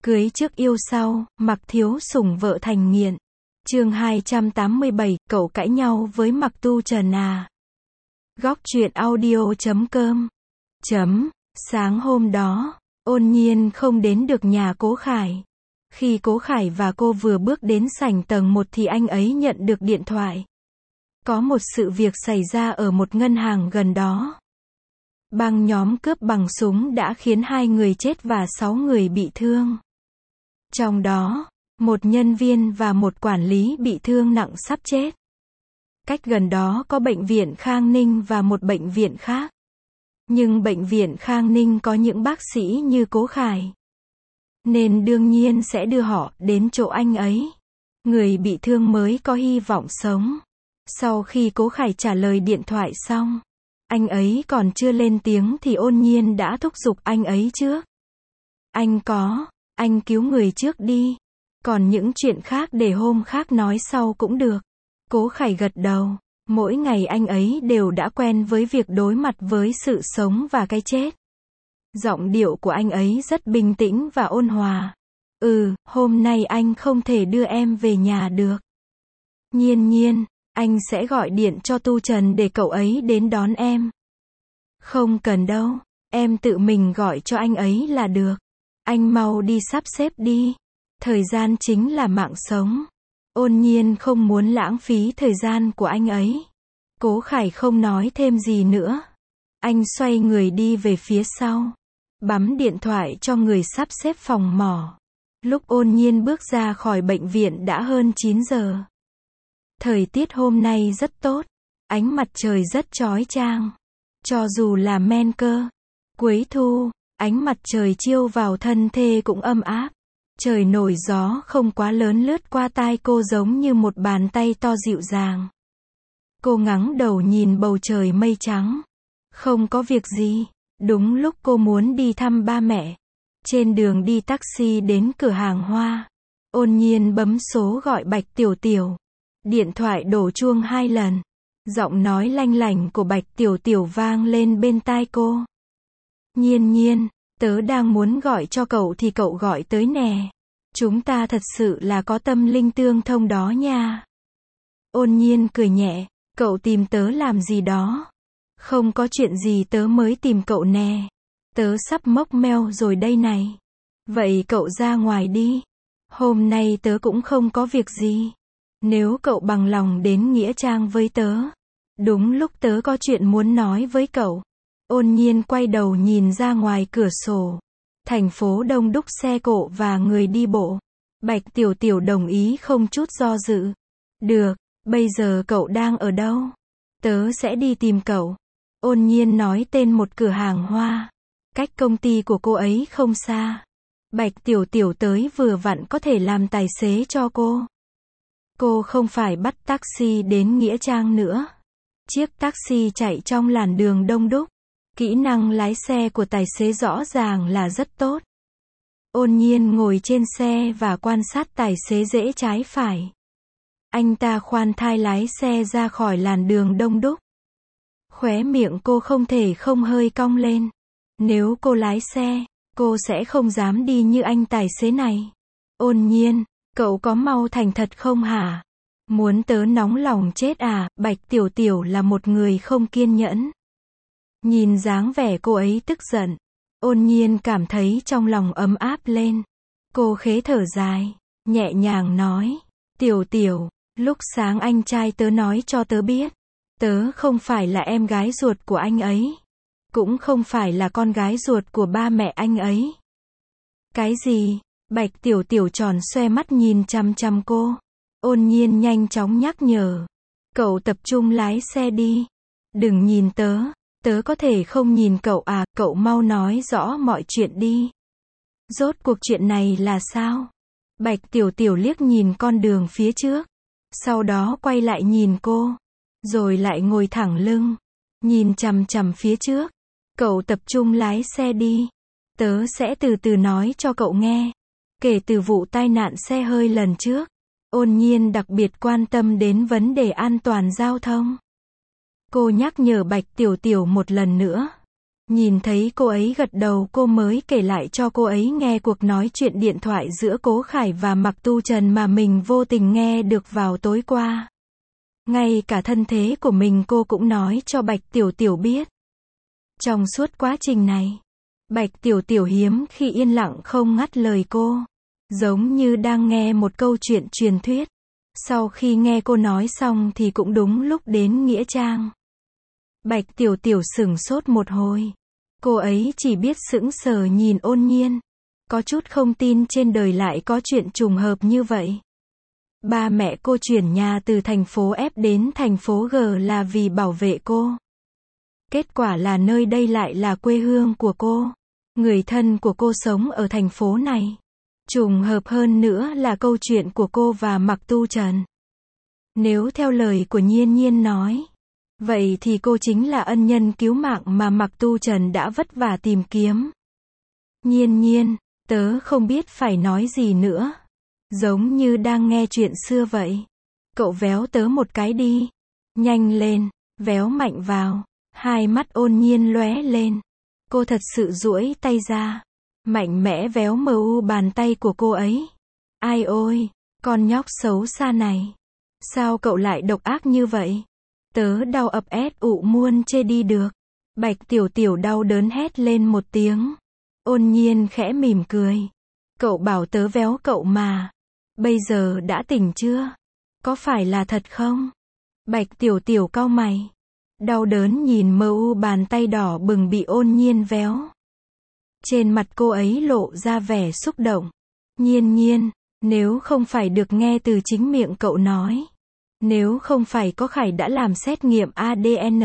Cưới trước yêu sau, Mặc Thiếu Sủng vợ thành nghiện. Chương 287, cậu cãi nhau với Mặc Tu Trần à? Góc truyện audio.com. Sáng hôm đó, Ôn Nhiên không đến được nhà Cố Khải. Khi Cố Khải và cô vừa bước đến sảnh tầng 1 thì anh ấy nhận được điện thoại. Có một sự việc xảy ra ở một ngân hàng gần đó. Băng nhóm cướp bằng súng đã khiến 2 người chết và 6 người bị thương. Trong đó, một nhân viên và một quản lý bị thương nặng sắp chết. Cách gần đó có bệnh viện Khang Ninh và một bệnh viện khác. Nhưng bệnh viện Khang Ninh có những bác sĩ như Cố Khải, nên đương nhiên sẽ đưa họ đến chỗ anh ấy. Người bị thương mới có hy vọng sống. Sau khi Cố Khải trả lời điện thoại xong, anh ấy còn chưa lên tiếng thì Ôn Nhiên đã thúc giục anh ấy trước. Anh cứu người trước đi. Còn những chuyện khác để hôm khác nói sau cũng được. Cố Khải gật đầu. Mỗi ngày anh ấy đều đã quen với việc đối mặt với sự sống và cái chết. Giọng điệu của anh ấy rất bình tĩnh và ôn hòa. Hôm nay anh không thể đưa em về nhà được. Nhiên, anh sẽ gọi điện cho Tu Trần để cậu ấy đến đón em. Không cần đâu, em tự mình gọi cho anh ấy là được. Anh mau đi sắp xếp đi. Thời gian chính là mạng sống. Ôn Nhiên không muốn lãng phí thời gian của anh ấy. Cố Khải không nói thêm gì nữa. Anh xoay người đi về phía sau, bấm điện thoại cho người sắp xếp phòng mổ. Lúc Ôn Nhiên bước ra khỏi bệnh viện đã hơn 9 giờ. Thời tiết hôm nay rất tốt. Ánh mặt trời rất chói chang. Cho dù là men cơ, cuối thu, ánh mặt trời chiếu vào thân thê cũng ấm áp. Trời nổi gió không quá lớn lướt qua tai cô giống như một bàn tay to dịu dàng. Cô ngẩng đầu nhìn bầu trời mây trắng. Không có việc gì. Đúng lúc cô muốn đi thăm ba mẹ. Trên đường đi taxi đến cửa hàng hoa, Ôn Nhiên bấm số gọi Bạch Tiểu Tiểu. Điện thoại đổ chuông 2 lần. Giọng nói lanh lảnh của Bạch Tiểu Tiểu vang lên bên tai cô. Nhiên, tớ đang muốn gọi cho cậu thì cậu gọi tới nè. Chúng ta thật sự là có tâm linh tương thông đó nha. Ôn Nhiên cười nhẹ. Cậu tìm tớ làm gì đó? Không có chuyện gì, tớ mới tìm cậu nè. Tớ sắp mốc meo rồi đây này. Vậy cậu ra ngoài đi. Hôm nay tớ cũng không có việc gì. Nếu cậu bằng lòng đến Nghĩa Trang với tớ. Đúng lúc tớ có chuyện muốn nói với cậu. Ôn Nhiên quay đầu nhìn ra ngoài cửa sổ. Thành phố đông đúc xe cộ và người đi bộ. Bạch Tiểu Tiểu đồng ý không chút do dự. Được, bây giờ cậu đang ở đâu? Tớ sẽ đi tìm cậu. Ôn Nhiên nói tên một cửa hàng hoa. Cách công ty của cô ấy không xa. Bạch Tiểu Tiểu tới vừa vặn có thể làm tài xế cho cô. Cô không phải bắt taxi đến Nghĩa Trang nữa. Chiếc taxi chạy trong làn đường đông đúc. Kỹ năng lái xe của tài xế rõ ràng là rất tốt. Ôn Nhiên ngồi trên xe và quan sát tài xế rẽ trái phải. Anh ta khoan thai lái xe ra khỏi làn đường đông đúc. Khóe miệng cô không thể không hơi cong lên. Nếu cô lái xe, cô sẽ không dám đi như anh tài xế này. Ôn Nhiên, cậu có mau thành thật không hả? Muốn tớ nóng lòng chết à? Bạch Tiểu Tiểu là một người không kiên nhẫn. Nhìn dáng vẻ cô ấy tức giận, Ôn Nhiên cảm thấy trong lòng ấm áp lên. Cô khẽ thở dài, nhẹ nhàng nói. Tiểu Tiểu, lúc sáng anh trai tớ nói cho tớ biết. Tớ không phải là em gái ruột của anh ấy. Cũng không phải là con gái ruột của ba mẹ anh ấy. Cái gì? Bạch Tiểu Tiểu tròn xoe mắt nhìn chằm chằm cô. Ôn Nhiên nhanh chóng nhắc nhở. Cậu tập trung lái xe đi. Đừng nhìn tớ. Tớ có thể không nhìn cậu à? Cậu mau nói rõ mọi chuyện đi. Rốt cuộc chuyện này là sao? Bạch Tiểu Tiểu liếc nhìn con đường phía trước. Sau đó quay lại nhìn cô. Rồi lại ngồi thẳng lưng. Nhìn chằm chằm phía trước. Cậu tập trung lái xe đi. Tớ sẽ từ từ nói cho cậu nghe. Kể từ vụ tai nạn xe hơi lần trước, Ôn Nhiên đặc biệt quan tâm đến vấn đề an toàn giao thông. Cô nhắc nhở Bạch Tiểu Tiểu một lần nữa. Nhìn thấy cô ấy gật đầu, cô mới kể lại cho cô ấy nghe cuộc nói chuyện điện thoại giữa Cố Khải và Mạc Tu Trần mà mình vô tình nghe được vào tối qua. Ngay cả thân thế của mình cô cũng nói cho Bạch Tiểu Tiểu biết. Trong suốt quá trình này, Bạch Tiểu Tiểu hiếm khi yên lặng không ngắt lời cô, giống như đang nghe một câu chuyện truyền thuyết. Sau khi nghe cô nói xong thì cũng đúng lúc đến nghĩa trang. Bạch Tiểu Tiểu sửng sốt một hồi. Cô ấy chỉ biết sững sờ nhìn Ôn Nhiên. Có chút không tin trên đời lại có chuyện trùng hợp như vậy. Ba mẹ cô chuyển nhà từ thành phố F đến thành phố G là vì bảo vệ cô. Kết quả là nơi đây lại là quê hương của cô. Người thân của cô sống ở thành phố này. Trùng hợp hơn nữa là câu chuyện của cô và Mạc Tu Trần. Nếu theo lời của Nhiên Nhiên nói, vậy thì cô chính là ân nhân cứu mạng mà Mạc Tu Trần đã vất vả tìm kiếm. Nhiên Nhiên, tớ không biết phải nói gì nữa. Giống như đang nghe chuyện xưa vậy. Cậu véo tớ một cái đi. Nhanh lên, véo mạnh vào. Hai mắt Ôn Nhiên lóe lên. Cô thật sự duỗi tay ra, mạnh mẽ véo bàn tay của cô ấy. Ai ôi, con nhóc xấu xa này. Sao cậu lại độc ác như vậy? Tớ đau ập ét ụ muôn chê đi được. Bạch Tiểu Tiểu đau đớn hét lên một tiếng. Ôn Nhiên khẽ mỉm cười. Cậu bảo tớ véo cậu mà. Bây giờ đã tỉnh chưa? Có phải là thật không? Bạch Tiểu Tiểu cau mày. Đau đớn nhìn bàn tay đỏ bừng bị Ôn Nhiên véo. Trên mặt cô ấy lộ ra vẻ xúc động. Nhiên Nhiên, nếu không phải được nghe từ chính miệng cậu nói, nếu không phải có Khải đã làm xét nghiệm ADN,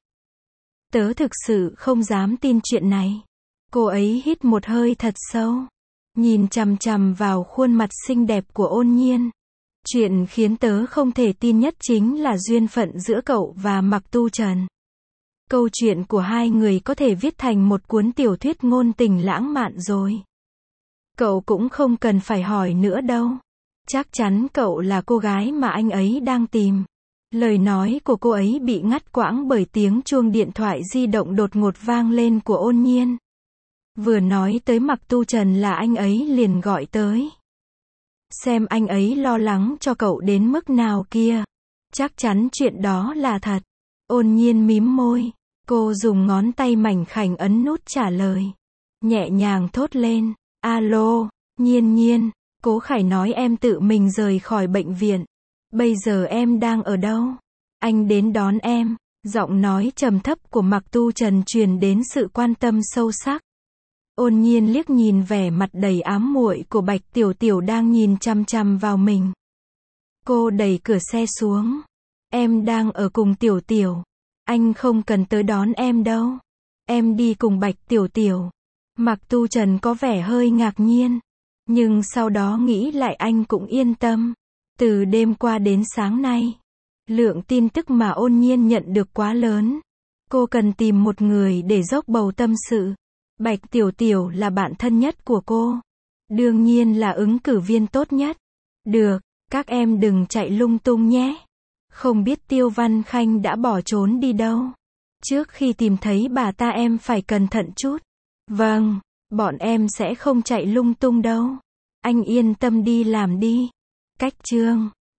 tớ thực sự không dám tin chuyện này. Cô ấy hít một hơi thật sâu, nhìn chằm chằm vào khuôn mặt xinh đẹp của Ôn Nhiên. Chuyện khiến tớ không thể tin nhất chính là duyên phận giữa cậu và Mạc Tu Trần. Câu chuyện của hai người có thể viết thành một cuốn tiểu thuyết ngôn tình lãng mạn rồi. Cậu cũng không cần phải hỏi nữa đâu. Chắc chắn cậu là cô gái mà anh ấy đang tìm. Lời nói của cô ấy bị ngắt quãng bởi tiếng chuông điện thoại di động đột ngột vang lên của Ôn Nhiên. Vừa nói tới Mạc Tu Trần là anh ấy liền gọi tới. Xem anh ấy lo lắng cho cậu đến mức nào kia. Chắc chắn chuyện đó là thật. Ôn Nhiên mím môi. Cô dùng ngón tay mảnh khảnh ấn nút trả lời. Nhẹ nhàng thốt lên. Alo, Nhiên Nhiên. Cố Khải nói em tự mình rời khỏi bệnh viện. Bây giờ em đang ở đâu? Anh đến đón em. Giọng nói trầm thấp của Mạc Tu Trần truyền đến sự quan tâm sâu sắc. Ôn Nhiên liếc nhìn vẻ mặt đầy ám muội của Bạch Tiểu Tiểu đang nhìn chằm chằm vào mình. Cô đẩy cửa xe xuống. Em đang ở cùng Tiểu Tiểu. Anh không cần tới đón em đâu. Em đi cùng Bạch Tiểu Tiểu. Mạc Tu Trần có vẻ hơi ngạc nhiên. Nhưng sau đó nghĩ lại anh cũng yên tâm. Từ đêm qua đến sáng nay, lượng tin tức mà Ôn Nhiên nhận được quá lớn. Cô cần tìm một người để dốc bầu tâm sự. Bạch Tiểu Tiểu là bạn thân nhất của cô. Đương nhiên là ứng cử viên tốt nhất. Được, các em đừng chạy lung tung nhé. Không biết Tiêu Văn Khanh đã bỏ trốn đi đâu. Trước khi tìm thấy bà ta em phải cẩn thận chút. Vâng, bọn em sẽ không chạy lung tung đâu. Anh yên tâm đi làm đi. Cách chương